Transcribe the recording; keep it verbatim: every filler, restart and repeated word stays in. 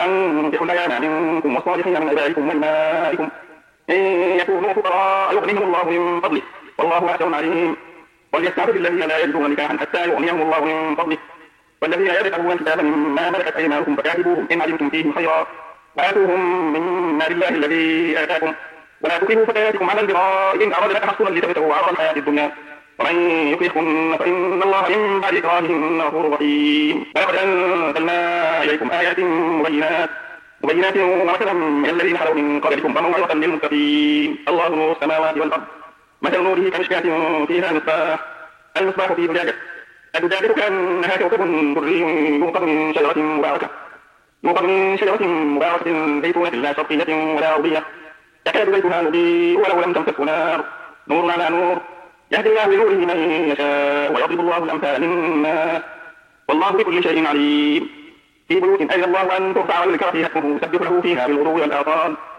وأنكحوا الأيام منكم والصالحين من عبادكم وإمائكم إن يكونوا فقراء يغنيهم الله من فضله والله واسع عليم وليستعفف الذين لا يجدون نكاحا حتى يغنيهم الله من فضله والذين يبتغون الكتاب مما ملكت أيمانكم فكاتبوهم إن علمتم فيهم خيرا وآتوهم من مال الله الذي آتاكم ولا تكرهوا فتياتكم على البغاء إن أردنا تحصنا لتبتغوا عرض الحياة الدنيا ومن يكرهن فإن الله من بعد إكراههن غفور رحيم ولقد أنزلنا إليكم آيات مبينات مبينات ومثلا من الذين خلوا من قبلكم وموعظة للمتقين الله نور السماوات والأرض مثل نوره كمشكاة فيها مصباح المصباح في زجاجة الزجاجة كأنها كوكب دري يوقد من شجرة مباركة يوقد من شجرة مباركة زيتونة لا شرقية ولا غربية يكاد زيتها يضيء ولو لم تمسسه نار نور على نور يهدي الله بنوره من يشاء ويضرب الله الأمثال للناس والله بكل شيء عليم في بيوت أذن الله أن ترفع ويذكر فيها اسمه يسبح له فيها بالغدو والآصال